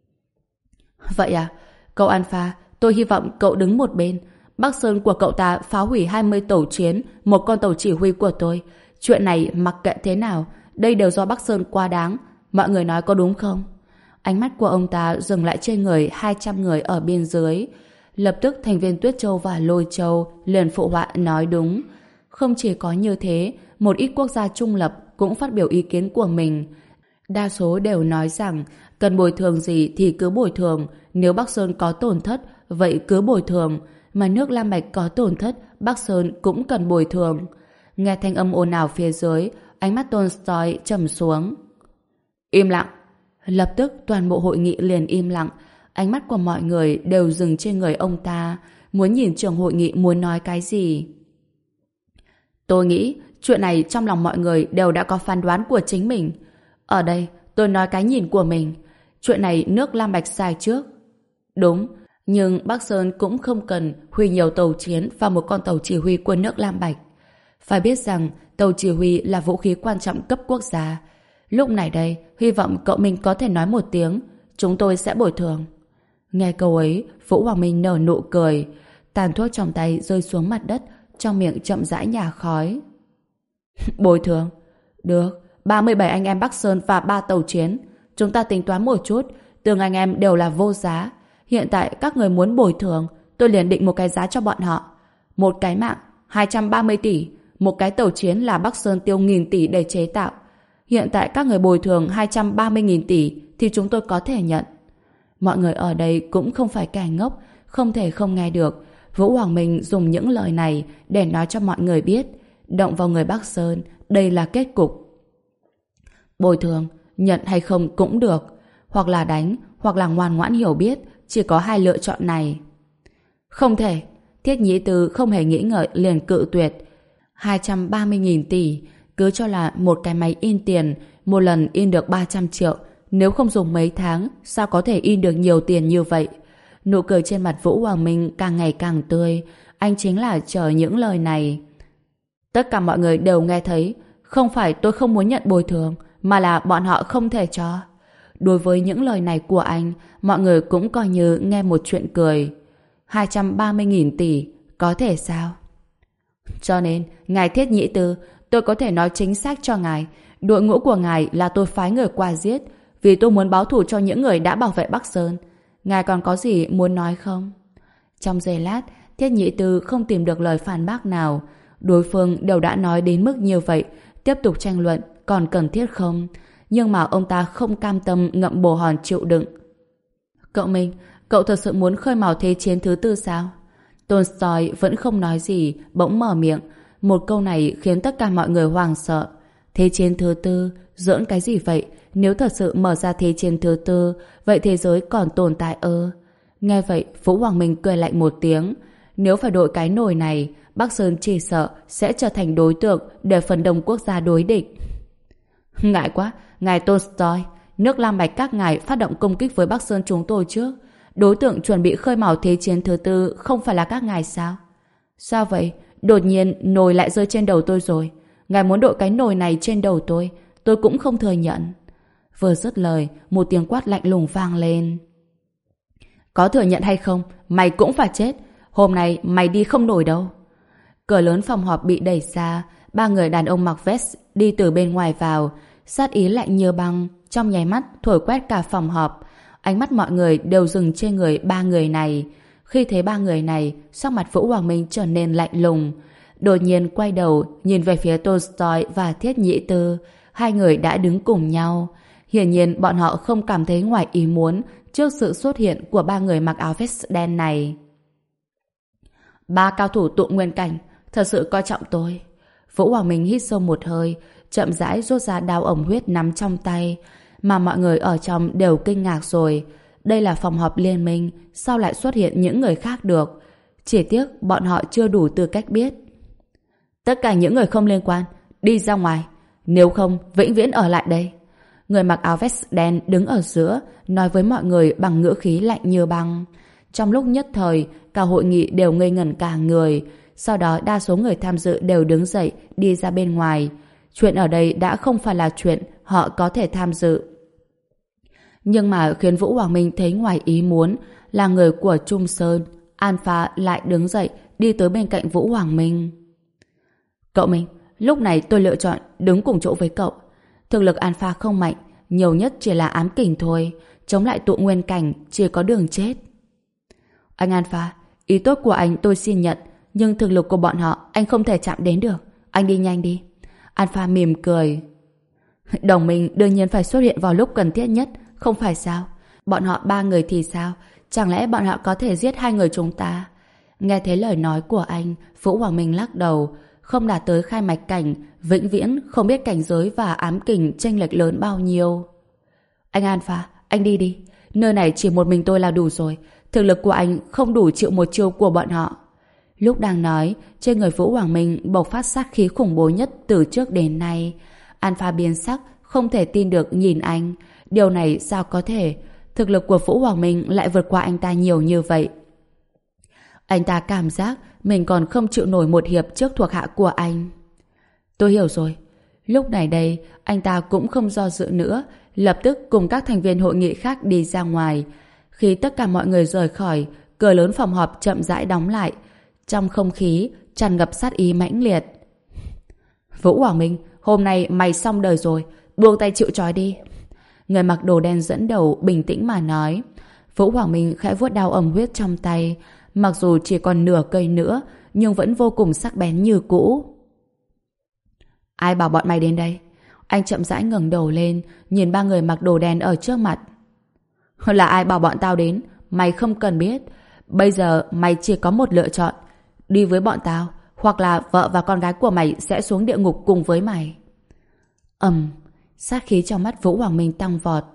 Vậy à, cậu Alpha, tôi hy vọng cậu đứng một bên. Bắc Sơn của cậu ta phá hủy hai mươi tàu chiến, một con tàu chỉ huy của tôi. Chuyện này mặc kệ thế nào, đây đều do Bắc Sơn quá đáng. Mọi người nói có đúng không? Ánh mắt của ông ta dừng lại trên người hai trăm người ở bên dưới. Lập tức thành viên Tuyết Châu và Lôi Châu liền phụ họa nói đúng. Không chỉ có như thế, một ít quốc gia trung lập cũng phát biểu ý kiến của mình. Đa số đều nói rằng cần bồi thường gì thì cứ bồi thường. Nếu Bắc Sơn có tổn thất, vậy cứ bồi thường. Mà nước Lam Bạch có tổn thất, Bắc Sơn cũng cần bồi thường. Nghe thanh âm ồn ào phía dưới, ánh mắt Tolstoy trầm xuống. Im lặng. Lập tức toàn bộ hội nghị liền im lặng. Ánh mắt của mọi người đều dừng trên người ông ta. muốn nhìn trưởng hội nghị muốn nói cái gì. Tôi nghĩ chuyện này trong lòng mọi người đều đã có phán đoán của chính mình. Ở đây tôi nói cái nhìn của mình. Chuyện này nước Lam Bạch sai trước. Đúng, nhưng Bắc Sơn cũng không cần huy nhiều tàu chiến vào một con tàu chỉ huy của nước Lam Bạch. Phải biết rằng tàu chỉ huy là vũ khí quan trọng cấp quốc gia. Lúc này đây, hy vọng cậu mình có thể nói một tiếng, chúng tôi sẽ bồi thường. Nghe câu ấy, Vũ Hoàng Minh nở nụ cười, tàn thuốc trong tay rơi xuống mặt đất, trong miệng chậm rãi nhả khói. Bồi thường? Được, ba mươi bảy anh em Bắc Sơn và ba tàu chiến. Chúng ta tính toán một chút, từng anh em đều là vô giá. Hiện tại các người muốn bồi thường, tôi liền định một cái giá cho bọn họ. Một cái mạng, hai trăm ba mươi tỷ, một cái tàu chiến là Bắc Sơn tiêu nghìn tỷ để chế tạo. Hiện tại các người bồi thường hai trăm ba mươi nghìn tỷ thì chúng tôi có thể nhận. Mọi người ở đây cũng không phải kẻ ngốc, không thể không nghe được. Vũ Hoàng Minh dùng những lời này để nói cho mọi người biết, động vào người Bắc Sơn, đây là kết cục. Bồi thường, nhận hay không cũng được, hoặc là đánh, hoặc là ngoan ngoãn hiểu biết, chỉ có hai lựa chọn này. Không thể, Thiết Nhĩ Tư không hề nghĩ ngợi liền cự tuyệt. hai trăm ba mươi nghìn tỷ, cứ cho là một cái máy in tiền, một lần in được ba trăm triệu, nếu không dùng mấy tháng, sao có thể in được nhiều tiền như vậy? Nụ cười trên mặt Vũ Hoàng Minh càng ngày càng tươi, anh chính là chờ những lời này. Tất cả mọi người đều nghe thấy, không phải tôi không muốn nhận bồi thường, mà là bọn họ không thể cho. Đối với những lời này của anh, mọi người cũng coi như nghe một chuyện cười. hai trăm ba mươi nghìn tỷ, có thể sao? Cho nên, ngài Thiết Nhĩ Tư, tôi có thể nói chính xác cho ngài, đội ngũ của ngài là tôi phái người qua giết, vì tôi muốn báo thù cho những người đã bảo vệ Bắc Sơn. Ngài còn có gì muốn nói không? Trong giây lát, Thiết Nhĩ Tư không tìm được lời phản bác nào. Đối phương đều đã nói đến mức như vậy, tiếp tục tranh luận còn cần thiết không? Nhưng mà ông ta không cam tâm ngậm bồ hòn chịu đựng. Cậu Minh, cậu thật sự muốn khơi mào thế chiến thứ tư sao? Tolstoy vẫn không nói gì, bỗng mở miệng. Một câu này khiến tất cả mọi người hoảng sợ. Thế chiến thứ tư, giỡn cái gì vậy? Nếu thật sự mở ra thế chiến thứ tư, vậy thế giới còn tồn tại ư? Nghe vậy, Vũ Hoàng Minh cười lạnh một tiếng. Nếu phải đội cái nồi này, Bắc Sơn chỉ sợ sẽ trở thành đối tượng để phần đông quốc gia đối địch. Ngại quá, ngài Tolstoy, nước Lam Bạch các ngài phát động công kích với Bắc Sơn chúng tôi trước. Đối tượng chuẩn bị khơi mào thế chiến thứ tư không phải là các ngài sao? Sao vậy? Đột nhiên nồi lại rơi trên đầu tôi rồi. Ngài muốn đội cái nồi này trên đầu tôi, tôi cũng không thừa nhận. Vừa dứt lời, một tiếng quát lạnh lùng vang lên. Có thừa nhận hay không, mày cũng phải chết. Hôm nay mày đi không nổi đâu. Cửa lớn phòng họp bị đẩy ra, ba người đàn ông mặc vest đi từ bên ngoài vào, sát ý lạnh như băng, trong nháy mắt thổi quét cả phòng họp. Ánh mắt mọi người đều dừng trên người ba người này. Khi thấy ba người này, sắc mặt Vũ Hoàng Minh trở nên lạnh lùng. Đột nhiên quay đầu, nhìn về phía Tolstoy và Thiết Nhĩ Tư. Hai người đã đứng cùng nhau. Hiển nhiên bọn họ không cảm thấy ngoài ý muốn trước sự xuất hiện của ba người mặc áo vest đen này. Ba cao thủ tụ nguyên cảnh, thật sự coi trọng tôi. Vũ Hoàng Minh hít sâu một hơi, chậm rãi rút ra đao ẩm huyết nắm trong tay. Mà mọi người ở trong đều kinh ngạc rồi. Đây là phòng họp liên minh, sao lại xuất hiện những người khác được? Chỉ tiếc bọn họ chưa đủ tư cách biết. Tất cả những người không liên quan, đi ra ngoài. Nếu không, vĩnh viễn ở lại đây. Người mặc áo vest đen đứng ở giữa, nói với mọi người bằng ngữ khí lạnh như băng. Trong lúc nhất thời, cả hội nghị đều ngây ngẩn cả người. Sau đó đa số người tham dự đều đứng dậy, đi ra bên ngoài. Chuyện ở đây đã không phải là chuyện họ có thể tham dự. Nhưng mà khiến Vũ Hoàng Minh thấy ngoài ý muốn là người của Trung Sơn, Alpha lại đứng dậy, đi tới bên cạnh Vũ Hoàng Minh. Cậu Minh, lúc này tôi lựa chọn đứng cùng chỗ với cậu. Thực lực Alpha không mạnh, nhiều nhất chỉ là ám kình thôi, chống lại tụ nguyên cảnh chỉ có đường chết. Anh Alpha, ý tốt của anh tôi xin nhận, nhưng thực lực của bọn họ anh không thể chạm đến được. Anh đi nhanh đi. Alpha mỉm cười. Đồng minh đương nhiên phải xuất hiện vào lúc cần thiết nhất, không phải sao? Bọn họ ba người thì sao? Chẳng lẽ bọn họ có thể giết hai người chúng ta? Nghe thấy lời nói của anh, Vũ Hoàng Minh lắc đầu. Không đạt tới khai mạch cảnh, vĩnh viễn không biết cảnh giới và ám kình chênh lệch lớn bao nhiêu. Anh Alpha, anh đi đi. Nơi này chỉ một mình tôi là đủ rồi. Thực lực của anh không đủ chịu một chiêu của bọn họ. Lúc đang nói, trên người Vũ Hoàng Minh bộc phát sát khí khủng bố nhất từ trước đến nay. Alpha biến sắc, không thể tin được nhìn anh. Điều này sao có thể? Thực lực của Vũ Hoàng Minh lại vượt qua anh ta nhiều như vậy. Anh ta cảm giác mình còn không chịu nổi một hiệp trước thuộc hạ của anh. Tôi hiểu rồi. Lúc này đây, anh ta cũng không do dự nữa, lập tức cùng các thành viên hội nghị khác đi ra ngoài. Khi tất cả mọi người rời khỏi, cửa lớn phòng họp chậm rãi đóng lại. Trong không khí, tràn ngập sát ý mãnh liệt. Vũ Hoàng Minh, hôm nay mày xong đời rồi, buông tay chịu trói đi. Người mặc đồ đen dẫn đầu bình tĩnh mà nói. Vũ Hoàng Minh khẽ vuốt đao ẩm huyết trong tay. Mặc dù chỉ còn nửa cây nữa, nhưng vẫn vô cùng sắc bén như cũ. Ai bảo bọn mày đến đây? Anh chậm rãi ngẩng đầu lên, nhìn ba người mặc đồ đen ở trước mặt. Là ai bảo bọn tao đến? Mày không cần biết. Bây giờ mày chỉ có một lựa chọn. Đi với bọn tao, hoặc là vợ và con gái của mày sẽ xuống địa ngục cùng với mày. Ầm, sát khí trong mắt Vũ Hoàng Minh tăng vọt.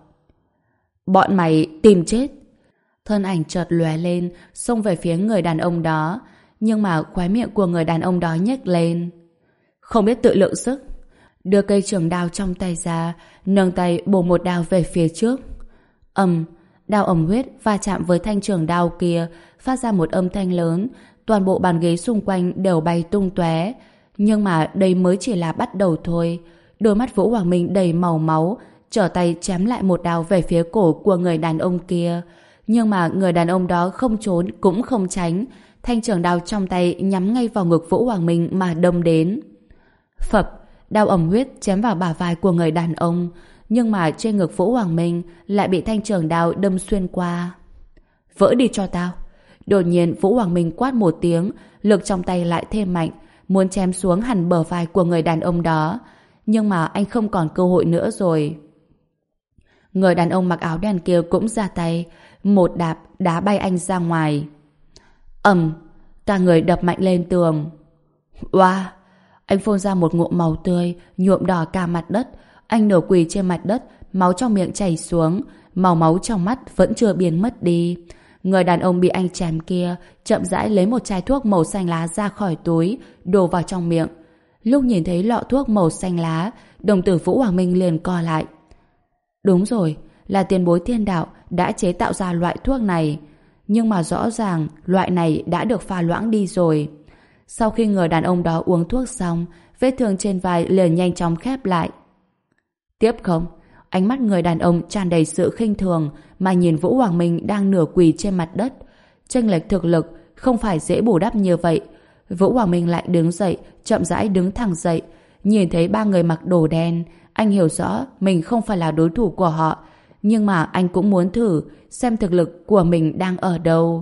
Bọn mày tìm chết. Thân ảnh chợt lóe lên, xông về phía người đàn ông đó. Nhưng mà khóe miệng của người đàn ông đó nhếch lên. Không biết tự lượng sức. Đưa cây trường đao trong tay ra, nâng tay bổ một đao về phía trước. Ầm, đao ẩm huyết va chạm với thanh trường đao kia, phát ra một âm thanh lớn. Toàn bộ bàn ghế xung quanh đều bay tung tóe. Nhưng mà đây mới chỉ là bắt đầu thôi. Đôi mắt Vũ Hoàng Minh đầy màu máu, trở tay chém lại một đao về phía cổ của người đàn ông kia. Nhưng mà người đàn ông đó không trốn cũng không tránh. Thanh trường đao trong tay nhắm ngay vào ngực Vũ Hoàng Minh mà đâm đến. Phập, đao ẩm huyết chém vào bả vai của người đàn ông. Nhưng mà trên ngực Vũ Hoàng Minh lại bị thanh trường đao đâm xuyên qua. Vỡ đi cho tao. Đột nhiên Vũ Hoàng Minh quát một tiếng, lực trong tay lại thêm mạnh, muốn chém xuống hẳn bờ vai của người đàn ông đó. Nhưng mà anh không còn cơ hội nữa rồi. Người đàn ông mặc áo đen kia cũng ra tay, một đạp đá bay anh ra ngoài. Ầm, cả người đập mạnh lên tường. Oa! Anh phun ra một ngụm máu tươi, nhuộm đỏ cả mặt đất. Anh nửa quỳ trên mặt đất, máu trong miệng chảy xuống, màu máu trong mắt vẫn chưa biến mất đi. Người đàn ông bị anh chém kia chậm rãi lấy một chai thuốc màu xanh lá ra khỏi túi, đổ vào trong miệng. Lúc nhìn thấy lọ thuốc màu xanh lá, đồng tử Vũ Hoàng Minh liền co lại. Đúng rồi, là tiền bối thiên đạo đã chế tạo ra loại thuốc này. Nhưng mà rõ ràng loại này đã được pha loãng đi rồi. Sau khi người đàn ông đó uống thuốc xong, vết thương trên vai liền nhanh chóng khép lại. Tiếp không? Ánh mắt người đàn ông tràn đầy sự khinh thường mà nhìn Vũ Hoàng Minh đang nửa quỳ trên mặt đất. Chênh lệch thực lực không phải dễ bù đắp như vậy. Vũ Hoàng Minh lại đứng dậy, chậm rãi đứng thẳng dậy. Nhìn thấy ba người mặc đồ đen, anh hiểu rõ mình không phải là đối thủ của họ. Nhưng mà anh cũng muốn thử xem thực lực của mình đang ở đâu.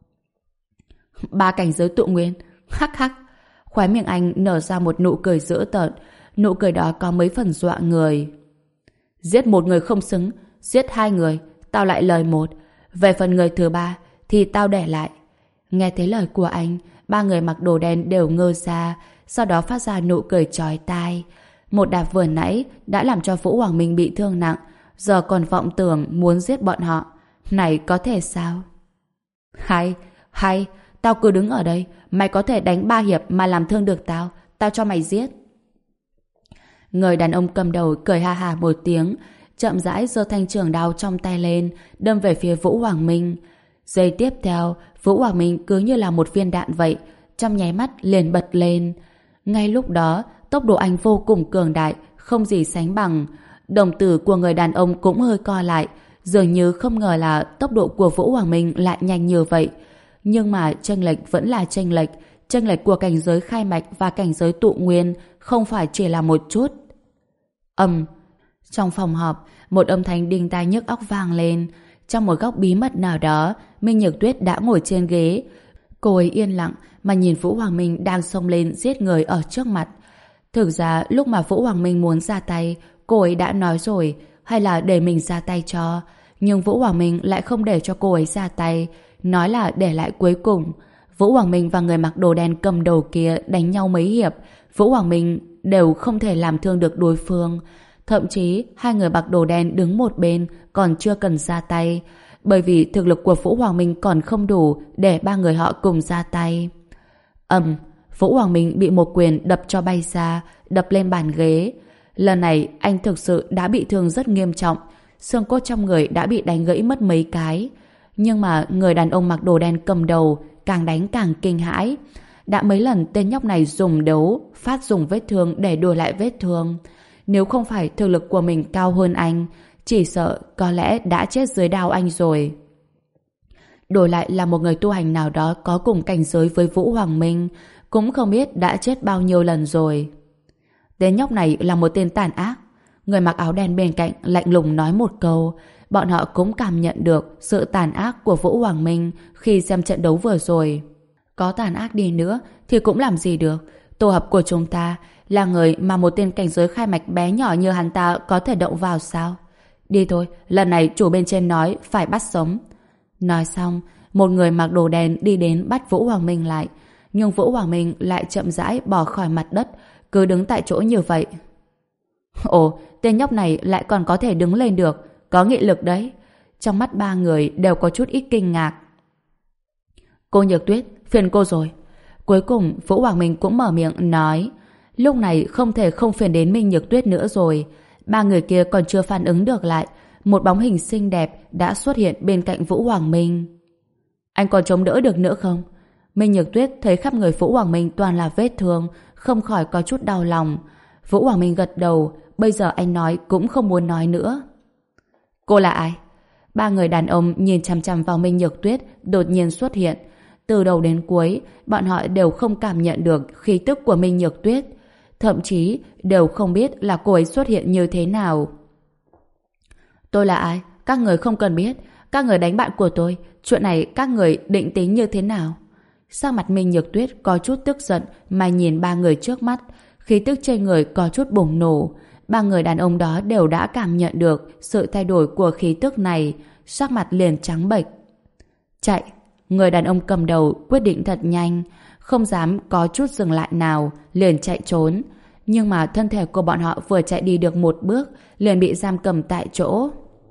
Ba cảnh giới tụ nguyên. Hắc hắc. Khóe miệng anh nở ra một nụ cười dữ tợn. Nụ cười đó có mấy phần dọa người. Giết một người không xứng, giết hai người, tao lại lời một. Về phần người thứ ba, thì tao để lại. Nghe thấy lời của anh, ba người mặc đồ đen đều ngơ ra, sau đó phát ra nụ cười chói tai. Một đạp vừa nãy đã làm cho Vũ Hoàng Minh bị thương nặng, giờ còn vọng tưởng muốn giết bọn họ. Này có thể sao? Hay, hay, tao cứ đứng ở đây, mày có thể đánh ba hiệp mà làm thương được tao, tao cho mày giết. Người đàn ông cầm đầu cười ha ha một tiếng, chậm rãi giơ thanh trường đao trong tay lên, đâm về phía Vũ Hoàng Minh. Giây tiếp theo, Vũ Hoàng Minh cứ như là một viên đạn vậy, trong nháy mắt liền bật lên. Ngay lúc đó, tốc độ anh vô cùng cường đại, không gì sánh bằng. Đồng tử của người đàn ông cũng hơi co lại, dường như không ngờ là tốc độ của Vũ Hoàng Minh lại nhanh như vậy. Nhưng mà chênh lệch vẫn là chênh lệch, chênh lệch của cảnh giới khai mạch và cảnh giới tụ nguyên không phải chỉ là một chút. Ầm, trong phòng họp, một âm thanh đinh tai nhức óc vang lên. Trong một góc bí mật nào đó, Minh Nhược Tuyết đã ngồi trên ghế. Cô ấy yên lặng mà nhìn Vũ Hoàng Minh đang xông lên giết người ở trước mặt. Thực ra lúc mà Vũ Hoàng Minh muốn ra tay, cô ấy đã nói rồi, hay là để mình ra tay cho. Nhưng Vũ Hoàng Minh lại không để cho cô ấy ra tay, nói là để lại cuối cùng. Vũ Hoàng Minh và người mặc đồ đen cầm đầu kia đánh nhau mấy hiệp, Vũ Hoàng Minh đều không thể làm thương được đối phương. Thậm chí hai người mặc đồ đen đứng một bên còn chưa cần ra tay. bởi vì thực lực của Vũ Hoàng Minh còn không đủ để ba người họ cùng ra tay. Ầm, Vũ Hoàng Minh bị một quyền đập cho bay ra, đập lên bàn ghế. Lần này anh thực sự đã bị thương rất nghiêm trọng, xương cốt trong người đã bị đánh gãy mất mấy cái. Nhưng mà người đàn ông mặc đồ đen cầm đầu càng đánh càng kinh hãi. Đã mấy lần tên nhóc này dùng đấu, phát dùng vết thương để đổi lại vết thương. Nếu không phải thực lực của mình cao hơn anh, chỉ sợ có lẽ đã chết dưới đao anh rồi. Đổi lại là một người tu hành nào đó có cùng cảnh giới với Vũ Hoàng Minh, cũng không biết đã chết bao nhiêu lần rồi. Tên nhóc này là một tên tàn ác. Người mặc áo đen bên cạnh lạnh lùng nói một câu. Bọn họ cũng cảm nhận được sự tàn ác của Vũ Hoàng Minh khi xem trận đấu vừa rồi. Có tàn ác đi nữa thì cũng làm gì được. Tổ hợp của chúng ta là người mà một tên cảnh giới khai mạch bé nhỏ như hắn ta có thể động vào sao? Đi thôi, lần này chủ bên trên nói phải bắt sống. Nói xong, một người mặc đồ đen đi đến bắt Vũ Hoàng Minh lại. Nhưng Vũ Hoàng Minh lại chậm rãi bỏ khỏi mặt đất, cứ đứng tại chỗ như vậy. Ồ, tên nhóc này lại còn có thể đứng lên được, có nghị lực đấy. Trong mắt ba người đều có chút ít kinh ngạc. Cô Nhược Tuyết, phiền cô rồi. Cuối cùng Vũ Hoàng Minh cũng mở miệng nói. Lúc này không thể không phiền đến Minh Nhược Tuyết nữa rồi. Ba người kia còn chưa phản ứng được lại, một bóng hình xinh đẹp đã xuất hiện bên cạnh Vũ Hoàng Minh. Anh còn chống đỡ được nữa không? Minh Nhược Tuyết thấy khắp người Vũ Hoàng Minh toàn là vết thương, không khỏi có chút đau lòng. Vũ Hoàng Minh gật đầu, bây giờ anh nói cũng không muốn nói nữa. Cô là ai? Ba người đàn ông nhìn chằm chằm vào Minh Nhược Tuyết đột nhiên xuất hiện. Từ đầu đến cuối, bọn họ đều không cảm nhận được khí tức của Minh Nhược Tuyết. Thậm chí đều không biết là cô ấy xuất hiện như thế nào. Tôi là ai? Các người không cần biết. Các người đánh bạn của tôi. Chuyện này các người định tính như thế nào? Sắc mặt Minh Nhược Tuyết có chút tức giận mà nhìn ba người trước mắt. Khí tức trên người có chút bùng nổ. Ba người đàn ông đó đều đã cảm nhận được sự thay đổi của khí tức này. Sắc mặt liền trắng bệch. Chạy! Người đàn ông cầm đầu quyết định thật nhanh, không dám có chút dừng lại nào, liền chạy trốn. Nhưng mà thân thể của bọn họ vừa chạy đi được một bước, liền bị giam cầm tại chỗ.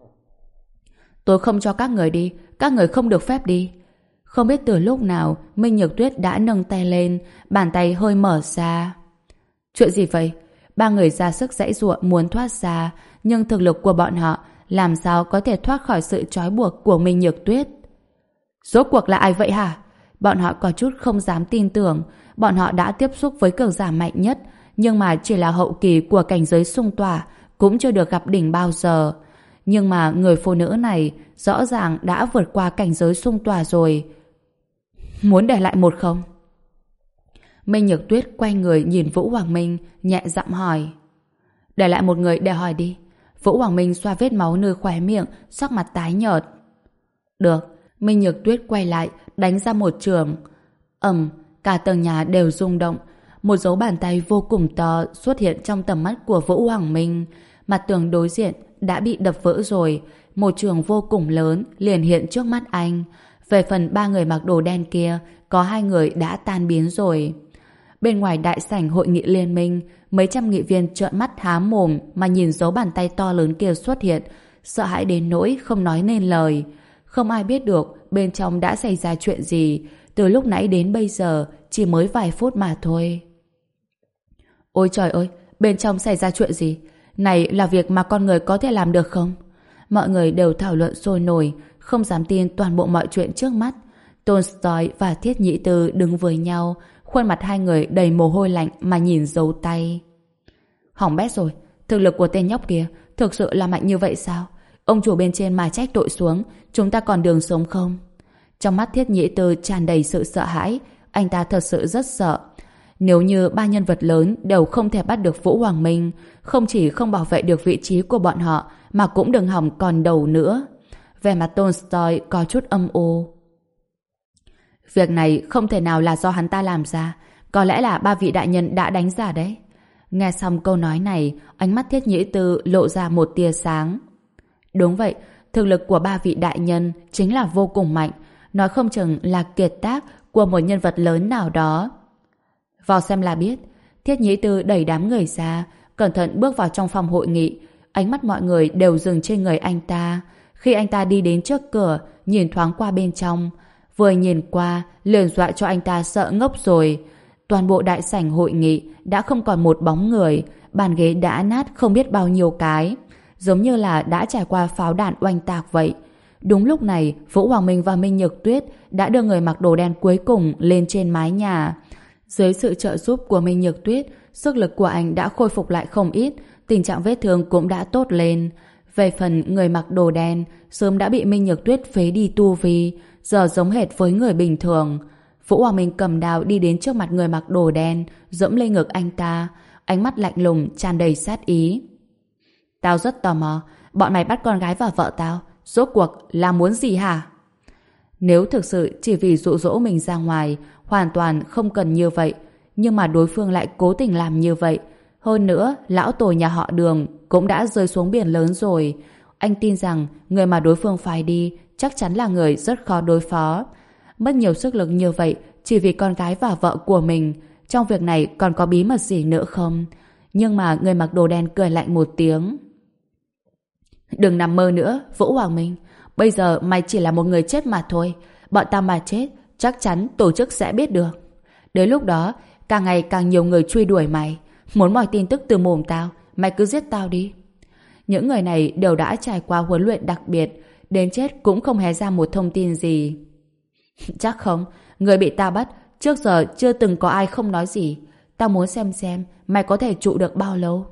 Tôi không cho các người đi, các người không được phép đi. Không biết từ lúc nào, Minh Nhược Tuyết đã nâng tay lên, bàn tay hơi mở ra. Chuyện gì vậy? Ba người ra sức giãy giụa muốn thoát ra, nhưng thực lực của bọn họ làm sao có thể thoát khỏi sự trói buộc của Minh Nhược Tuyết? Rốt cuộc là ai vậy hả? Bọn họ có chút không dám tin tưởng. Bọn họ đã tiếp xúc với cường giả mạnh nhất, nhưng mà chỉ là hậu kỳ của cảnh giới xung tỏa, cũng chưa được gặp đỉnh bao giờ. Nhưng mà người phụ nữ này rõ ràng đã vượt qua cảnh giới xung tỏa rồi. Muốn để lại một không? Minh Nhược Tuyết quay người nhìn Vũ Hoàng Minh, nhẹ giọng hỏi. Để lại một người để hỏi đi. Vũ Hoàng Minh xoa vết máu nơi khóe miệng, sắc mặt tái nhợt. Được. Minh Nhược Tuyết quay lại, đánh ra một chưởng. Ầm, cả tầng nhà đều rung động. Một dấu bàn tay vô cùng to xuất hiện trong tầm mắt của Vũ Hoàng Minh. Mặt tường đối diện đã bị đập vỡ rồi. Một chưởng vô cùng lớn liền hiện trước mắt anh. Về phần ba người mặc đồ đen kia, có hai người đã tan biến rồi. Bên ngoài đại sảnh hội nghị liên minh, mấy trăm nghị viên trợn mắt há mồm mà nhìn dấu bàn tay to lớn kia xuất hiện, sợ hãi đến nỗi không nói nên lời. Không ai biết được bên trong đã xảy ra chuyện gì. Từ lúc nãy đến bây giờ chỉ mới vài phút mà thôi. Ôi trời ơi, bên trong xảy ra chuyện gì? Này là việc mà con người có thể làm được không? Mọi người đều thảo luận sôi nổi, không dám tin toàn bộ mọi chuyện trước mắt. Tolstoy và Thiết Nhĩ Tư đứng với nhau, khuôn mặt hai người đầy mồ hôi lạnh mà nhìn dấu tay. Hỏng bét rồi, thực lực của tên nhóc kia thực sự là mạnh như vậy sao? Ông chủ bên trên mà trách tội xuống, chúng ta còn đường sống không? Trong mắt Thiết Nhĩ Tư tràn đầy sự sợ hãi, anh ta thật sự rất sợ. Nếu như ba nhân vật lớn đều không thể bắt được Vũ Hoàng Minh, không chỉ không bảo vệ được vị trí của bọn họ, mà cũng đừng hỏng còn đầu nữa. Vẻ mặt Tolstoy có chút âm u. Việc này không thể nào là do hắn ta làm ra, có lẽ là ba vị đại nhân đã đánh giả đấy. Nghe xong câu nói này, ánh mắt Thiết Nhĩ Tư lộ ra một tia sáng. Đúng vậy, thực lực của ba vị đại nhân chính là vô cùng mạnh, nói không chừng là kiệt tác của một nhân vật lớn nào đó. Vào xem là biết. Thiết Nhĩ Tư đẩy đám người ra, cẩn thận bước vào trong phòng hội nghị. Ánh mắt mọi người đều dừng trên người anh ta. Khi anh ta đi đến trước cửa, nhìn thoáng qua bên trong, vừa nhìn qua, liền dọa cho anh ta sợ ngốc rồi. Toàn bộ đại sảnh hội nghị đã không còn một bóng người, bàn ghế đã nát không biết bao nhiêu cái, giống như là đã trải qua pháo đạn oanh tạc vậy. Đúng lúc này, Vũ Hoàng Minh và Minh Nhược Tuyết đã đưa người mặc đồ đen cuối cùng lên trên mái nhà. Dưới sự trợ giúp của Minh Nhược Tuyết, sức lực của anh đã khôi phục lại không ít, tình trạng vết thương cũng đã tốt lên. Về phần người mặc đồ đen, sớm đã bị Minh Nhược Tuyết phế đi tu vi, giờ giống hệt với người bình thường. Vũ Hoàng Minh cầm đao đi đến trước mặt người mặc đồ đen, dẫm lên ngực anh ta, ánh mắt lạnh lùng tràn đầy sát ý. Tao rất tò mò, bọn mày bắt con gái và vợ tao, rốt cuộc là muốn gì hả? Nếu thực sự chỉ vì dụ dỗ mình ra ngoài, hoàn toàn không cần như vậy, nhưng mà đối phương lại cố tình làm như vậy. Hơn nữa, lão tổ nhà họ Đường cũng đã rơi xuống biển lớn rồi. Anh tin rằng người mà đối phương phái đi chắc chắn là người rất khó đối phó. Mất nhiều sức lực như vậy chỉ vì con gái và vợ của mình. Trong việc này còn có bí mật gì nữa không? Nhưng mà người mặc đồ đen cười lạnh một tiếng. Đừng nằm mơ nữa, Vũ Hoàng Minh. Bây giờ mày chỉ là một người chết mà thôi. Bọn tao mà chết, chắc chắn tổ chức sẽ biết được. Đến lúc đó, càng ngày càng nhiều người truy đuổi mày. Muốn mọi tin tức từ mồm tao, mày cứ giết tao đi. Những người này đều đã trải qua huấn luyện đặc biệt, đến chết cũng không hé ra một thông tin gì. Chắc không, người bị tao bắt trước giờ chưa từng có ai không nói gì. Tao muốn xem xem mày có thể trụ được bao lâu.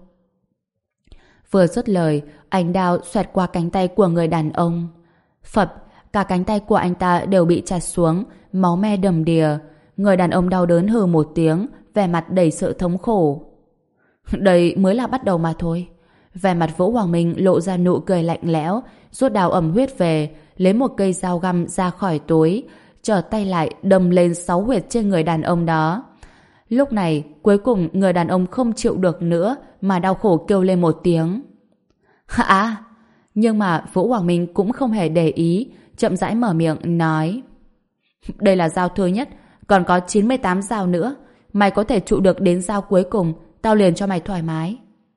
Vừa dứt lời, ánh đao xoẹt qua cánh tay của người đàn ông. Phập, cả cánh tay của anh ta đều bị chặt xuống, máu me đầm đìa. Người đàn ông đau đớn hừ một tiếng, vẻ mặt đầy sự thống khổ. Đây mới là bắt đầu mà thôi. Vẻ mặt Vũ Hoàng Minh lộ ra nụ cười lạnh lẽo, rút đao ẩm huyết về, lấy một cây dao găm ra khỏi túi, trở tay lại đâm lên sáu huyệt trên người đàn ông đó. Lúc này, cuối cùng người đàn ông không chịu được nữa mà đau khổ kêu lên một tiếng. Hả? Nhưng mà Vũ Hoàng Minh cũng không hề để ý, chậm rãi mở miệng nói: Đây là dao thứ nhất, còn có chín mươi tám dao nữa. Mày có thể trụ được đến dao cuối cùng, tao liền cho mày thoải mái.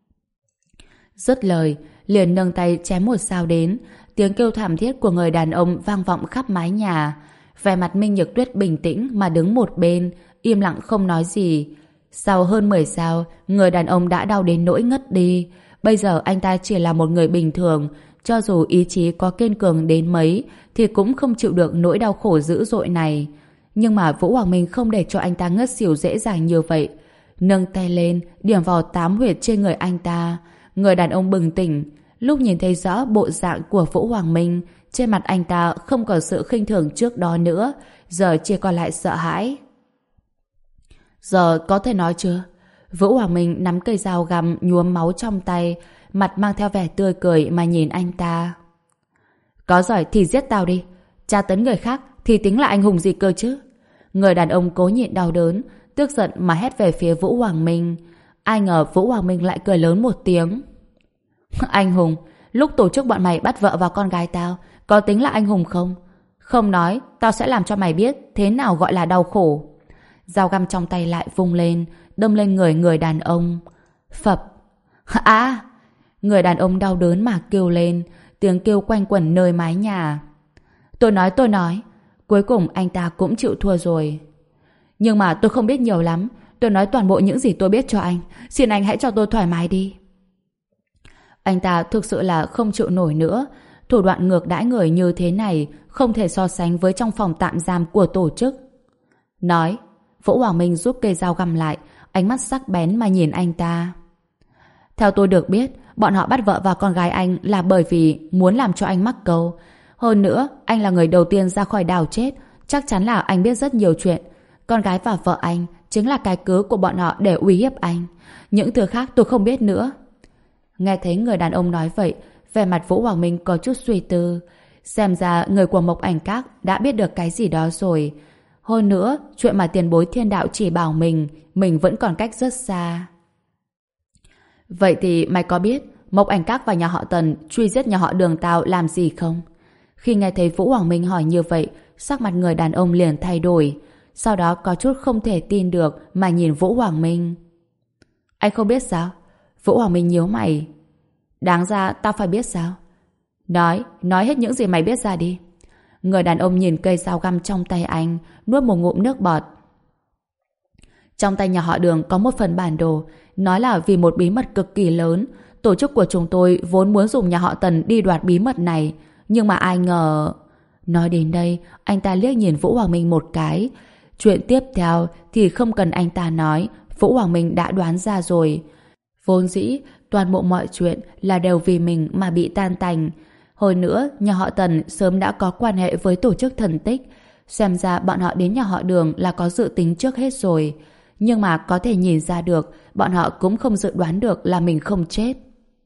Dứt lời, liền nâng tay chém một dao đến. Tiếng kêu thảm thiết của người đàn ông vang vọng khắp mái nhà. Vẻ mặt Minh Nhược Tuyết bình tĩnh mà đứng một bên, im lặng không nói gì. Sau hơn mười dao, người đàn ông đã đau đến nỗi ngất đi. Bây giờ anh ta chỉ là một người bình thường, cho dù ý chí có kiên cường đến mấy thì cũng không chịu được nỗi đau khổ dữ dội này. Nhưng mà Vũ Hoàng Minh không để cho anh ta ngất xỉu dễ dàng như vậy. Nâng tay lên, điểm vào tám huyệt trên người anh ta. Người đàn ông bừng tỉnh. Lúc nhìn thấy rõ bộ dạng của Vũ Hoàng Minh, trên mặt anh ta không còn sự khinh thường trước đó nữa, giờ chỉ còn lại sợ hãi. Giờ có thể nói chưa? Vũ Hoàng Minh nắm cây dao găm nhuốm máu trong tay, mặt mang theo vẻ tươi cười mà nhìn anh ta. Có giỏi thì giết tao đi, tra tấn người khác thì tính là anh hùng gì cơ chứ? Người đàn ông cố nhịn đau đớn, tức giận mà hét về phía Vũ Hoàng Minh. Ai ngờ Vũ Hoàng Minh lại cười lớn một tiếng. Anh hùng? Lúc tổ chức bọn mày bắt vợ và con gái tao, có tính là anh hùng không? Không nói, tao sẽ làm cho mày biết thế nào gọi là đau khổ. Dao găm trong tay lại vung lên, đâm lên người người đàn ông. Phập. À! Người đàn ông đau đớn mà kêu lên, tiếng kêu quanh quẩn nơi mái nhà. Tôi nói, tôi nói. Cuối cùng anh ta cũng chịu thua rồi. Nhưng mà tôi không biết nhiều lắm. Tôi nói toàn bộ những gì tôi biết cho anh. Xin anh hãy cho tôi thoải mái đi. Anh ta thực sự là không chịu nổi nữa. Thủ đoạn ngược đãi người như thế này không thể so sánh với trong phòng tạm giam của tổ chức. Nói. Vũ Hoàng Minh rút cây dao găm lại, ánh mắt sắc bén mà nhìn anh ta. Theo tôi được biết, bọn họ bắt vợ và con gái anh là bởi vì muốn làm cho anh mắc câu. Hơn nữa, anh là người đầu tiên ra khỏi đảo chết, chắc chắn là anh biết rất nhiều chuyện. Con gái và vợ anh chính là cái cớ của bọn họ để uy hiếp anh. Những thứ khác tôi không biết nữa. Nghe thấy người đàn ông nói vậy, vẻ mặt Vũ Hoàng Minh có chút suy tư. Xem ra người của Mộc Ảnh Các đã biết được cái gì đó rồi. Hơn nữa, chuyện mà tiền bối thiên đạo chỉ bảo mình, mình vẫn còn cách rất xa. Vậy thì mày có biết Mộc Ảnh Các và nhà họ Tần truy giết nhà họ Đường tao làm gì không? Khi nghe thấy Vũ Hoàng Minh hỏi như vậy, sắc mặt người đàn ông liền thay đổi. Sau đó có chút không thể tin được mà nhìn Vũ Hoàng Minh. Anh không biết sao? Vũ Hoàng Minh nhíu mày. Đáng ra tao phải biết sao? Nói, nói hết những gì mày biết ra đi. Người đàn ông nhìn cây dao găm trong tay anh, nuốt một ngụm nước bọt. Trong tay nhà họ Đường có một phần bản đồ, nói là vì một bí mật cực kỳ lớn. Tổ chức của chúng tôi vốn muốn dùng nhà họ Tần đi đoạt bí mật này, nhưng mà ai ngờ... Nói đến đây, anh ta liếc nhìn Vũ Hoàng Minh một cái. Chuyện tiếp theo thì không cần anh ta nói, Vũ Hoàng Minh đã đoán ra rồi. Vốn dĩ, toàn bộ mọi chuyện là đều vì mình mà bị tan tành. Hồi nữa, nhà họ Tần sớm đã có quan hệ với tổ chức thần tích. Xem ra bọn họ đến nhà họ Đường là có dự tính trước hết rồi. Nhưng mà có thể nhìn ra được, bọn họ cũng không dự đoán được là mình không chết.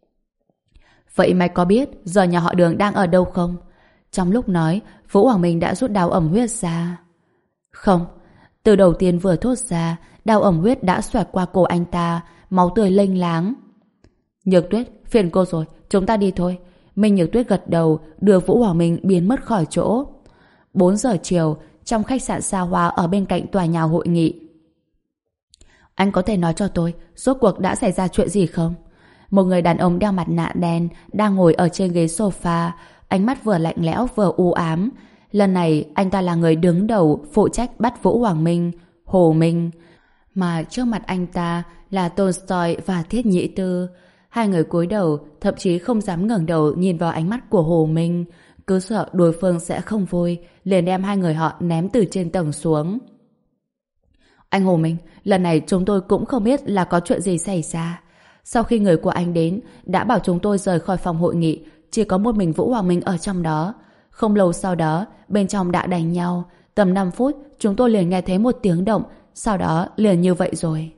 Vậy mày có biết giờ nhà họ Đường đang ở đâu không? Trong lúc nói, Vũ Hoàng Minh đã rút đao ẩm huyết ra. Không, từ đầu tiên vừa thốt ra, đao ẩm huyết đã xoẹt qua cổ anh ta, máu tươi lênh láng. Nhược Tuyết, phiền cô rồi, chúng ta đi thôi. Minh Nhược Tuyết gật đầu, đưa Vũ Hoàng Minh biến mất khỏi chỗ. bốn giờ chiều, trong khách sạn xa hoa ở bên cạnh tòa nhà hội nghị. Anh có thể nói cho tôi, rốt cuộc đã xảy ra chuyện gì không? Một người đàn ông đeo mặt nạ đen đang ngồi ở trên ghế sofa, ánh mắt vừa lạnh lẽo vừa u ám. Lần này anh ta là người đứng đầu phụ trách bắt Vũ Hoàng Minh, Hồ Minh. Mà trước mặt anh ta là Tolstoy và Thiết Nhĩ Tư. Hai người cúi đầu, thậm chí không dám ngẩng đầu nhìn vào ánh mắt của Hồ Minh. Cứ sợ đối phương sẽ không vui, liền đem hai người họ ném từ trên tầng xuống. Anh Hồ Minh, lần này chúng tôi cũng không biết là có chuyện gì xảy ra. Sau khi người của anh đến, đã bảo chúng tôi rời khỏi phòng hội nghị, chỉ có một mình Vũ Hoàng Minh ở trong đó. Không lâu sau đó, bên trong đã đánh nhau. Tầm năm phút, chúng tôi liền nghe thấy một tiếng động, sau đó liền như vậy rồi.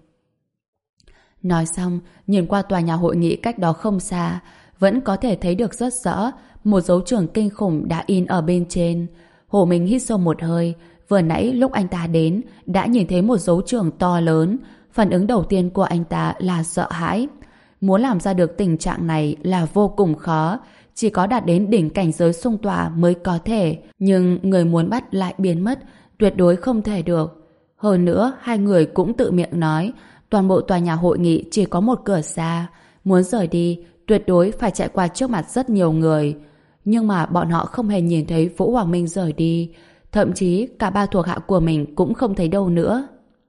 Nói xong, nhìn qua tòa nhà hội nghị cách đó không xa, vẫn có thể thấy được rất rõ một dấu trưởng kinh khủng đã in ở bên trên. Hồ Minh hít sâu một hơi. Vừa nãy lúc anh ta đến, đã nhìn thấy một dấu trưởng to lớn. Phản ứng đầu tiên của anh ta là sợ hãi. Muốn làm ra được tình trạng này là vô cùng khó, chỉ có đạt đến đỉnh cảnh giới xung tỏa mới có thể. Nhưng người muốn bắt lại biến mất, tuyệt đối không thể được. Hơn nữa, hai người cũng tự miệng nói, toàn bộ tòa nhà hội nghị chỉ có một cửa ra. Muốn rời đi, tuyệt đối phải chạy qua trước mặt rất nhiều người. Nhưng mà bọn họ không hề nhìn thấy Vũ Hoàng Minh rời đi. Thậm chí cả ba thuộc hạ của mình cũng không thấy đâu nữa.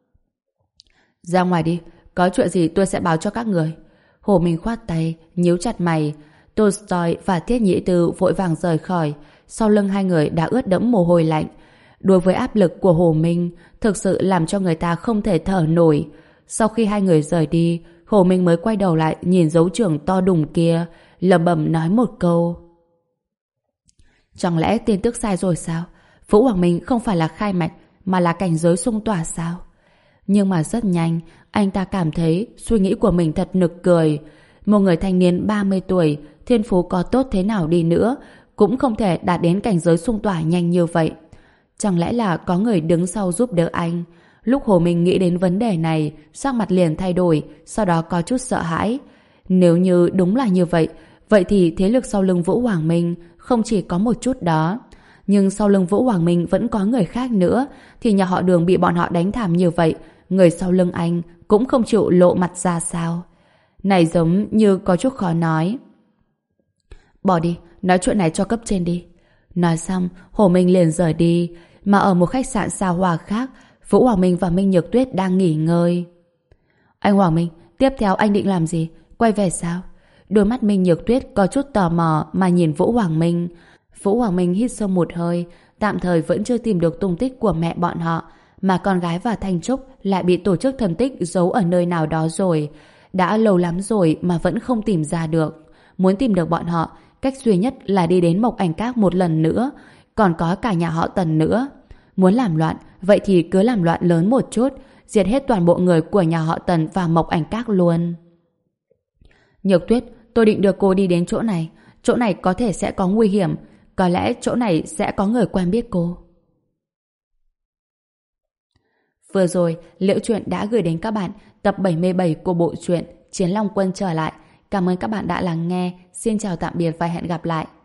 Ra ngoài đi, có chuyện gì tôi sẽ báo cho các người. Hồ Minh khoát tay, nhíu chặt mày. Tolstoy và Thiết Nhĩ Tư vội vàng rời khỏi. Sau lưng hai người đã ướt đẫm mồ hôi lạnh. Đối với áp lực của Hồ Minh, thực sự làm cho người ta không thể thở nổi. Sau khi hai người rời đi, Hồ Minh mới quay đầu lại nhìn dấu trưởng to đùng kia, lẩm bẩm nói một câu. Chẳng lẽ tin tức sai rồi sao? Vũ Hoàng Minh không phải là khai mạch, mà là cảnh giới xung tỏa sao? Nhưng mà rất nhanh, anh ta cảm thấy suy nghĩ của mình thật nực cười. Một người thanh niên ba mươi tuổi, thiên phú có tốt thế nào đi nữa, cũng không thể đạt đến cảnh giới xung tỏa nhanh như vậy. Chẳng lẽ là có người đứng sau giúp đỡ anh? Lúc Hồ Minh nghĩ đến vấn đề này, sắc mặt liền thay đổi, sau đó có chút sợ hãi. Nếu như đúng là như vậy, vậy thì thế lực sau lưng Vũ Hoàng Minh không chỉ có một chút đó. Nhưng sau lưng Vũ Hoàng Minh vẫn có người khác nữa, thì nhà họ Đường bị bọn họ đánh thảm như vậy, người sau lưng anh cũng không chịu lộ mặt ra sao? Này giống như có chút khó nói. Bỏ đi, nói chuyện này cho cấp trên đi. Nói xong, Hồ Minh liền rời đi. Mà ở một khách sạn xa hoa khác, Vũ Hoàng Minh và Minh Nhược Tuyết đang nghỉ ngơi. Anh Hoàng Minh, tiếp theo anh định làm gì? Quay về sao? Đôi mắt Minh Nhược Tuyết có chút tò mò mà nhìn Vũ Hoàng Minh. Vũ Hoàng Minh hít sâu một hơi, tạm thời vẫn chưa tìm được tung tích của mẹ bọn họ, mà con gái và Thanh Trúc lại bị tổ chức thần tích giấu ở nơi nào đó rồi. Đã lâu lắm rồi mà vẫn không tìm ra được. Muốn tìm được bọn họ, cách duy nhất là đi đến Mộc Ảnh Các một lần nữa, còn có cả nhà họ Tần nữa. Muốn làm loạn, vậy thì cứ làm loạn lớn một chút, diệt hết toàn bộ người của nhà họ Tần và Mộc Ảnh Các luôn. Nhược Tuyết, tôi định đưa cô đi đến chỗ này. Chỗ này có thể sẽ có nguy hiểm, có lẽ chỗ này sẽ có người quen biết cô. Vừa rồi, Liễu Chuyện đã gửi đến các bạn tập bảy mươi bảy của bộ truyện Chiến Long Quân trở lại. Cảm ơn các bạn đã lắng nghe. Xin chào tạm biệt và hẹn gặp lại.